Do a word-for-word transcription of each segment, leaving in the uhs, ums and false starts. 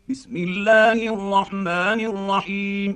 بسم الله الرحمن الرحيم.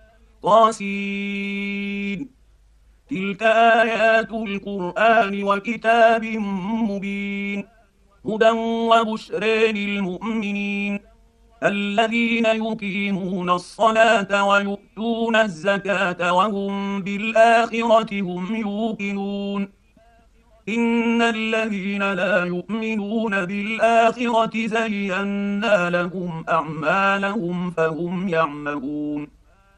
طاسين. تلك آيات القرآن وكتاب مبين، هدى وبشرى للمؤمنين الذين يقيمون الصلاة ويؤتون الزكاة وهم بالآخرة هم يوقنون. إن الذين لا يؤمنون بالآخرة زينا لهم أعمالهم فهم يعمهون.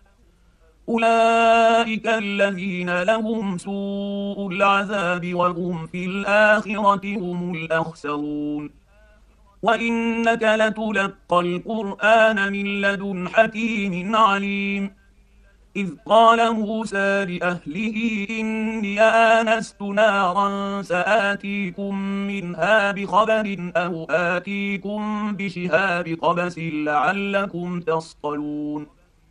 أولئك الذين لهم سوء العذاب وهم في الآخرة هم الأخسرون. وإنك لتلقى القرآن من لدن حكيم عليم. إذ قال موسى لأهله إني آنست نارا سآتيكم منها بخبر أو آتيكم بشهاب قبس لعلكم تصطلون.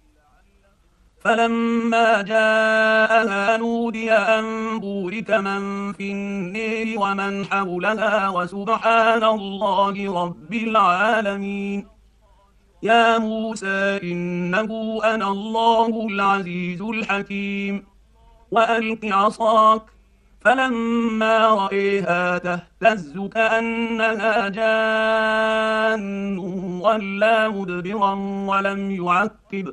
فلما جاءها نودي أن بورك من في النير ومن حولها وسبحان الله رب العالمين. يا موسى إنه أنا الله العزيز الحكيم. وألق عصاك، فلما رأيها تهتز كأنها جان ولا مدبرا ولم يعقب.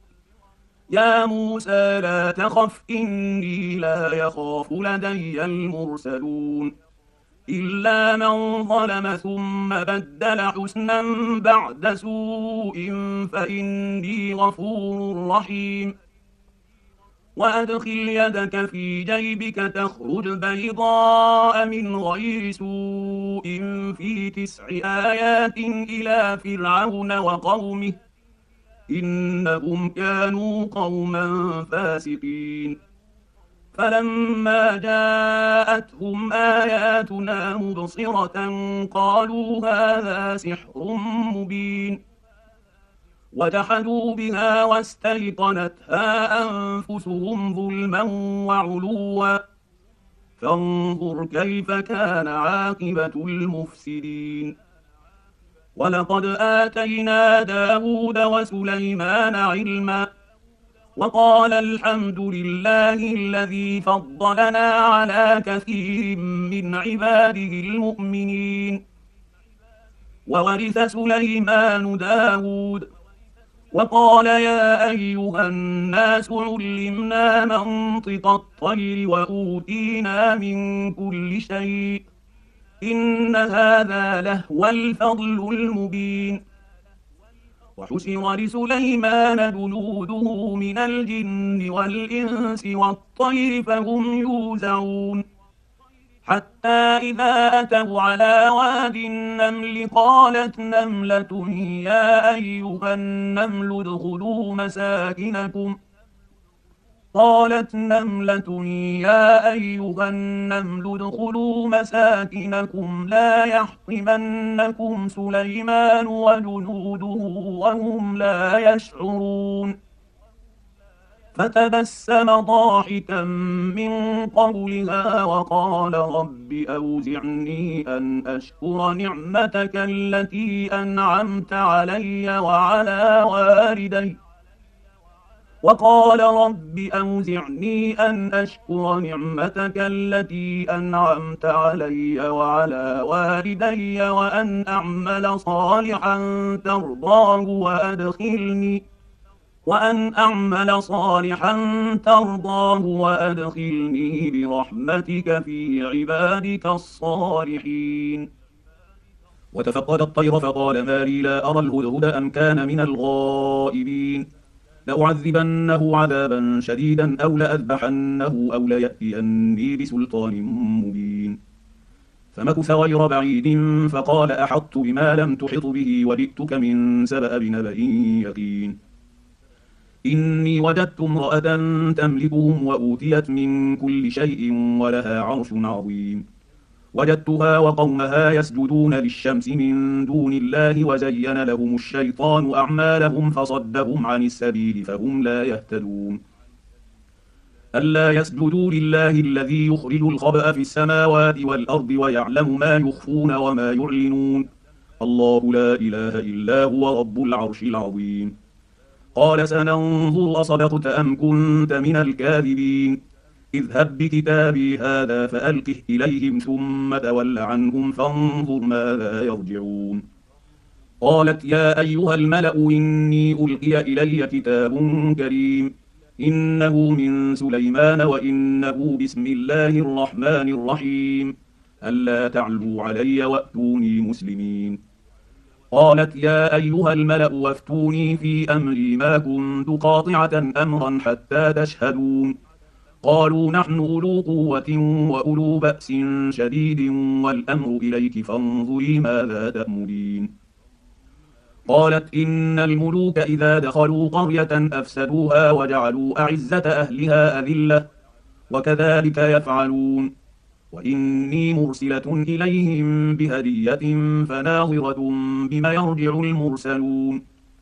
يا موسى لا تخف إني لا يخاف لدي المرسلون. إلا من ظلم ثم بدل حسنا بعد سوء فإني غفور رحيم. وأدخل يدك في جيبك تخرج بيضاء من غير سوء في تسع آيات إلى فرعون وقومه إنهم كانوا قوما فاسقين. فلما جاءتهم آياتنا مبصرة قالوا هذا سحر مبين، وجحدوا بها واستيقنتها أنفسهم ظلما وعلوا، فانظر كيف كان عاقبة المفسدين. ولقد آتينا داود وسليمان علما، وقال الحمد لله الذي فضلنا على كثير من عباده المؤمنين. وورث سليمان داود، وقال يا أيها الناس علمنا منطق الطير وأوتينا من كل شيء إن هذا لهو الفضل المبين. وحشر لسليمان جنوده من الجن والإنس والطير فهم يوزعون. حتى إذا أتوا على واد النمل قالت نملة يا أيها النمل ادخلوا مساكنكم قالت نملة يا أيها النمل ادخلوا مساكنكم لا يحطمنكم سليمان وجنوده وهم لا يشعرون. فتبسم ضاحكا من قولها وقال رب أوزعني أن أشكر نعمتك التي أنعمت علي وعلى والدي وقال رب أوزعني أن أشكر نعمتك التي أنعمت علي وعلى والدي وأن أعمل صالحا ترضاه وأدخلني وأن أعمل صالحا ترضاه وأدخلني برحمتك في عبادك الصالحين. وتفقد الطير فقال ما لي لا أرى الهدهد أم كان من الغائبين. لأعذبنه عذابا شديدا أو لأذبحنه أو ليأتيني بسلطان مبين. فمكث غير بعيد فقال أحطت بما لم تحط به وجئتك من سبأ بنبأ يقين. إني وجدت امرأة تملكهم وأوتيت من كل شيء ولها عرش عظيم. وجدتها وقومها يسجدون للشمس من دون الله وزين لهم الشيطان أعمالهم فصدهم عن السبيل فهم لا يهتدون. ألا يسجدوا لله الذي يخرج الخبأ في السماوات والأرض ويعلم ما يخفون وما يعلنون الله لا إله إلا هو رب العرش العظيم. قال سننظر أصدقت أم كنت من الكاذبين. اذهب بكتابي هذا فألقه إليهم ثم تول عنهم فانظر ماذا يرجعون. قالت يا أيها الملأ إني ألقي إلي كتاب كريم إنه من سليمان وإنه بسم الله الرحمن الرحيم ألا تعلوا علي وأتوني مسلمين. قالت يا أيها الملأ وافتوني في أمري ما كنت قاطعة أمرا حتى تشهدون. قالوا نحن أولو قوة وأولو بأس شديد والأمر إليك فانظري ماذا تأمرين. قالت إن الملوك إذا دخلوا قرية أفسدوها وجعلوا أعزة أهلها أذلة وكذلك يفعلون. وإني مرسلة إليهم بهدية فناظرة بما يرجع المرسلون.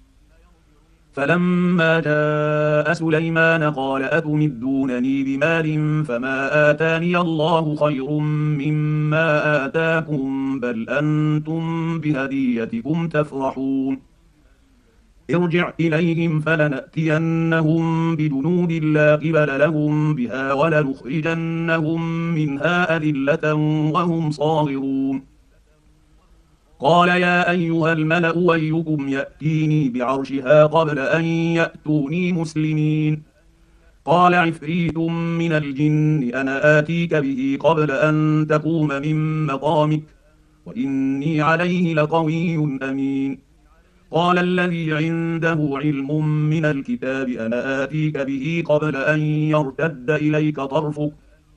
فلما جاء سليمان قال أتمدونني بمال فما آتاني الله خير مما آتاكم بل أنتم بهديتكم تفرحون. ارجع إليهم فلنأتينهم بجنود لا قبل لهم بها ولنخرجنهم منها أذلة وهم صاغرون. قال يا أيها الملأ أيكم يأتيني بعرشها قبل أن يأتوني مسلمين. قال عفريت من الجن أنا آتيك به قبل أن تقوم من مقامك وإني عليه لقوي أمين. قال الذي عنده علم من الكتاب أنا آتيك به قبل أن يرتد إليك طرفك.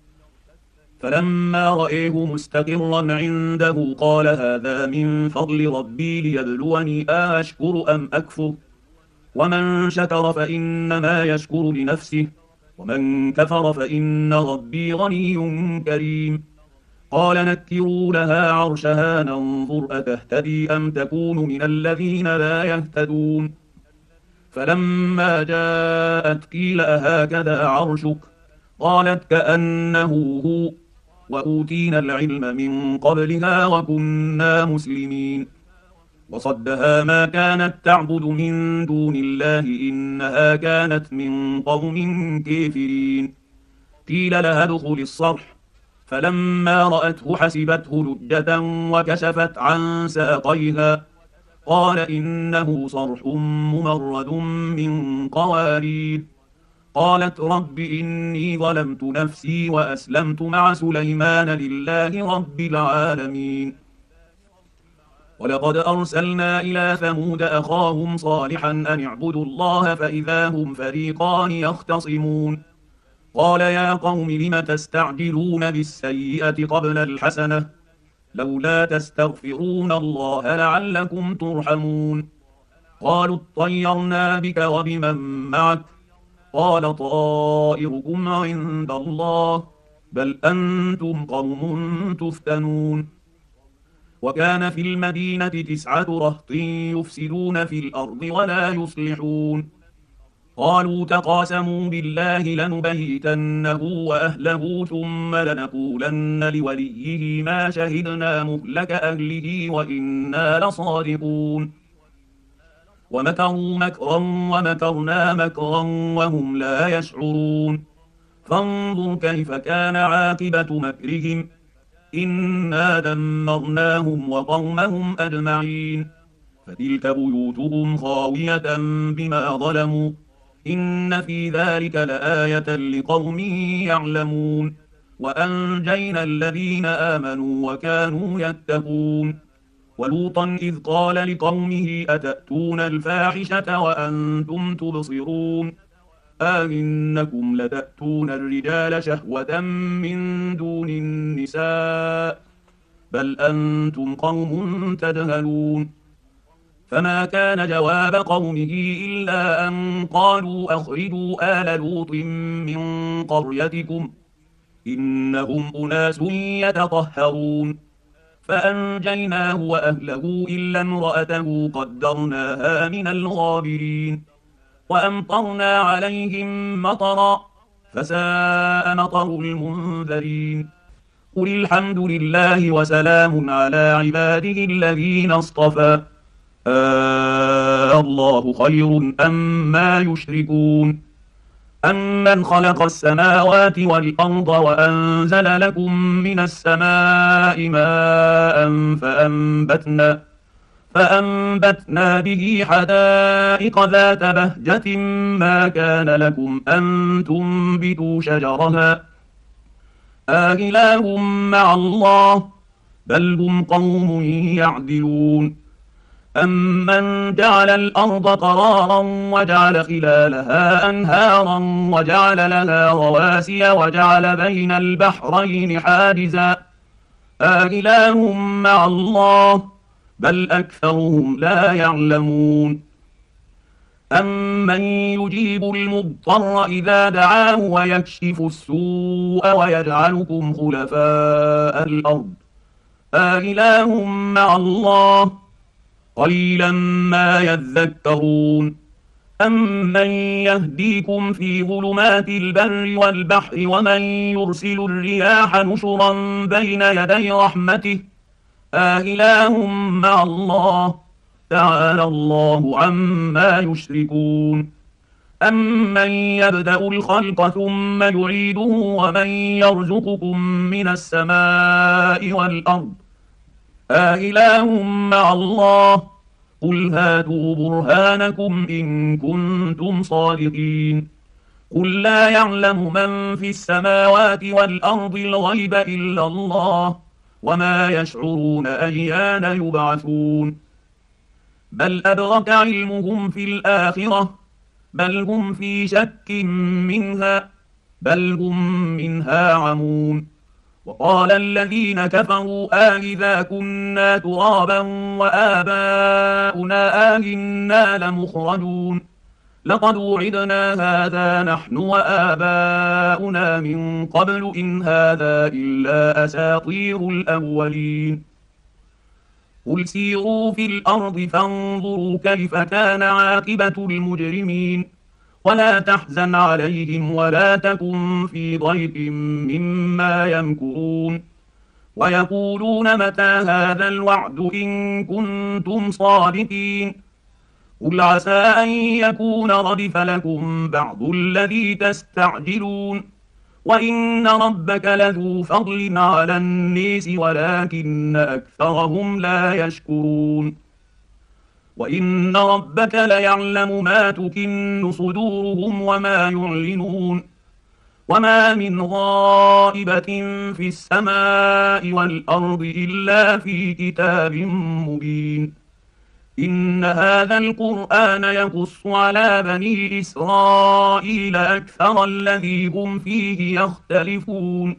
فلما رأيه مستقرا عنده قال هذا من فضل ربي ليبلوني أشكر أم أكفر. ومن شكر فإنما يشكر لنفسه ومن كفر فإن ربي غني كريم. قال نكروا لها عرشها ننظر أتهتدي أم تكون من الذين لا يهتدون. فلما جاءت قيل أهكذا عرشك قالت كأنه هو وأوتينا العلم من قبلها وكنا مسلمين. وصدها ما كانت تعبد من دون الله إنها كانت من قوم كافرين. قيل لها ادخل الصرح فلما رأته حسبته لجة وكشفت عن ساقيها قال إنه صرح ممرد من قوارير. قالت رب إني ظلمت نفسي وأسلمت مع سليمان لله رب العالمين. ولقد أرسلنا إلى ثمود أخاهم صالحا أن اعبدوا الله فإذا هم فريقان يختصمون. قال يا قوم لم تستعجلون بالسيئة قبل الحسنة لولا تستغفرون الله لعلكم ترحمون. قالوا اطيرنا بك وبمن معك قال طائركم عند الله بل أنتم قوم تفتنون. وكان في المدينة تسعة رهط يفسدون في الأرض ولا يصلحون. قالوا تقاسموا بالله لنبيتنه وأهله ثم لنقولن لوليه ما شهدنا مهلك أهله وإنا لصادقون. ومكروا مكرا ومكرنا مكرا وهم لا يشعرون. فانظر كيف كان عاقبة مكرهم إنا دمرناهم وقومهم أجمعين. فتلك بيوتهم خاوية بما ظلموا إن في ذلك لآية لقوم يعلمون. وأنجينا الذين آمنوا وكانوا يتقون. ولوطا إذ قال لقومه أتأتون الفاحشة وأنتم تبصرون أئنكم لتأتون الرجال شهوة من دون النساء بل أنتم قوم تجهلون. فما كان جواب قومه إلا أن قالوا أخرجوا آل لوط من قريتكم إنهم أناس يتطهرون. فأنجيناه وأهله إلا امرأته قدرناها من الغابرين. وأمطرنا عليهم مطرا فساء مطر المنذرين. قل الحمد لله وسلام على عباده الذين اصطفى آه الله خير أما يشركون أمن خلق السماوات والأرض وأنزل لكم من السماء ماء فأنبتنا فأنبتنا به حدائق ذات بهجة ما كان لكم أن تنبتوا شجرها آله مع الله بل هم قوم يعدلون أمن جعل الأرض قرارا وجعل خلالها أنهارا وجعل لها رواسي وجعل بين البحرين حاجزا آله مع الله بل أكثرهم لا يعلمون أمن يجيب المضطر إذا دعاه ويكشف السوء ويجعلكم خلفاء الأرض آله مع الله قليلا ما يذكرون أمن يهديكم في ظلمات البر والبحر ومن يرسل الرياح نشرا بين يدي رحمته آله مع الله تعالى الله عما يشركون أمن يبدأ الخلق ثم يعيده ومن يرزقكم من السماء والأرض آله مع الله قل هاتوا برهانكم إن كنتم صادقين قل لا يعلم من في السماوات والأرض الغيب إلا الله وما يشعرون أيان يبعثون بل أدرك علمهم في الآخرة بل هم في شك منها بل هم منها عمون وقال الذين كفروا آئذا كنا ترابا وآباؤنا آئنا لمخرجون لقد وعدنا هذا نحن وآباؤنا من قبل إن هذا إلا أساطير الأولين قل سيروا في الأرض فانظروا كيف كان عاقبة المجرمين ولا تحزن عليهم ولا تكن في ضيق مما يمكرون ويقولون متى هذا الوعد إن كنتم صادقين قل عسى أن يكون ردف لكم بعض الذي تستعجلون وإن ربك لذو فضل على الناس ولكن أكثرهم لا يشكرون وإن ربك ليعلم ما تكن صدورهم وما يعلنون وما من غائبة في السماء والأرض إلا في كتاب مبين إن هذا القرآن يقص على بني إسرائيل أكثر الذي هم فيه يختلفون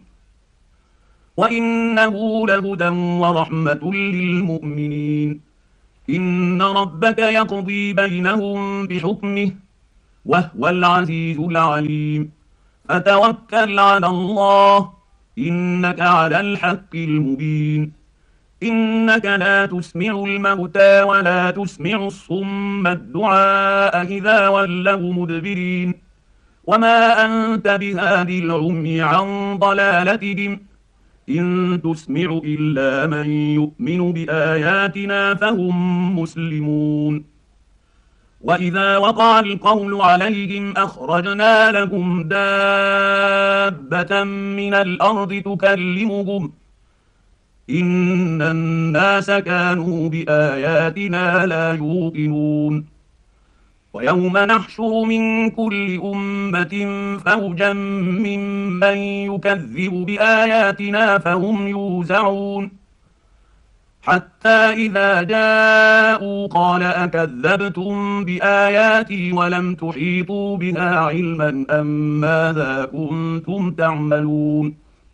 وإنه لهدى ورحمة للمؤمنين إن ربك يقضي بينهم بحكمه وهو العزيز العليم فتوكل على الله إنك على الحق المبين إنك لا تسمع الموتى ولا تسمع الصم الدعاء إذا ولوا مدبرين وما أنت بهادي العمي عن ضلالتهم إن تسمع إلا من يؤمن بآياتنا فهم مسلمون وإذا وقع القول عليهم أخرجنا لهم دابة من الأرض تكلمهم إن الناس كانوا بآياتنا لا يوقنون ويوم نحشر من كل أمة فوجا ممن يكذب بآياتنا فهم يوزعون حتى إذا جاءوا قال أكذبتم بآياتي ولم تحيطوا بها علما أم ماذا كنتم تعملون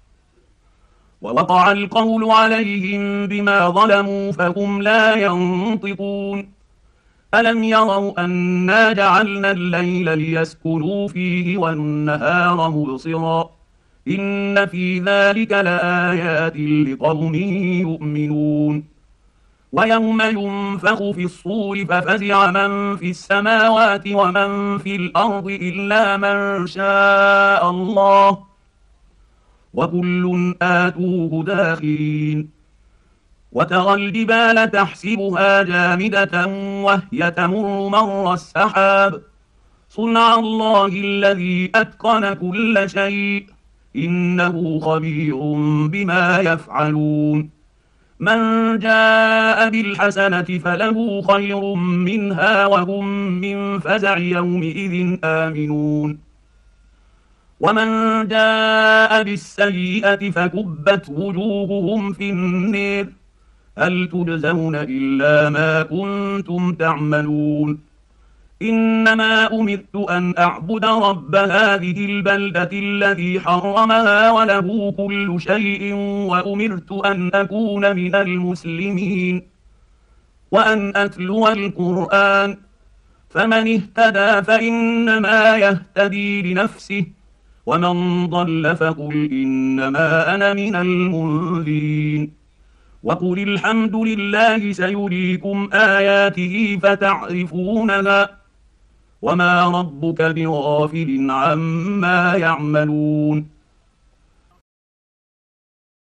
ووقع القول عليهم بما ظلموا فهم لا ينطقون ألم يروا أنا جعلنا الليل ليسكنوا فيه والنهار مبصرا إن في ذلك لآيات لقوم يؤمنون ويوم ينفخ في الصور ففزع من في السماوات ومن في الأرض إلا من شاء الله وكل آتوه داخرين. وترى الجبال تحسبها جامدة وهي تمر مر السحاب صنع الله الذي أتقن كل شيء إنه خبير بما يفعلون. من جاء بالحسنة فله خير منها وهم من فزع يومئذ آمنون. ومن جاء بالسيئة فكبت وجوههم في النير هل تجزون إلا ما كنتم تعملون. إنما أمرت أن أعبد رب هذه البلدة الذي حرمها وله كل شيء وأمرت أن أكون من المسلمين وأن أتلو القرآن فمن اهتدى فإنما يهتدي لنفسه ومن ضل فقل إنما أنا من المنذرين. وقل الحمد لله سيريكم آياته فتعرفونها وما ربك بغافل عما يعملون.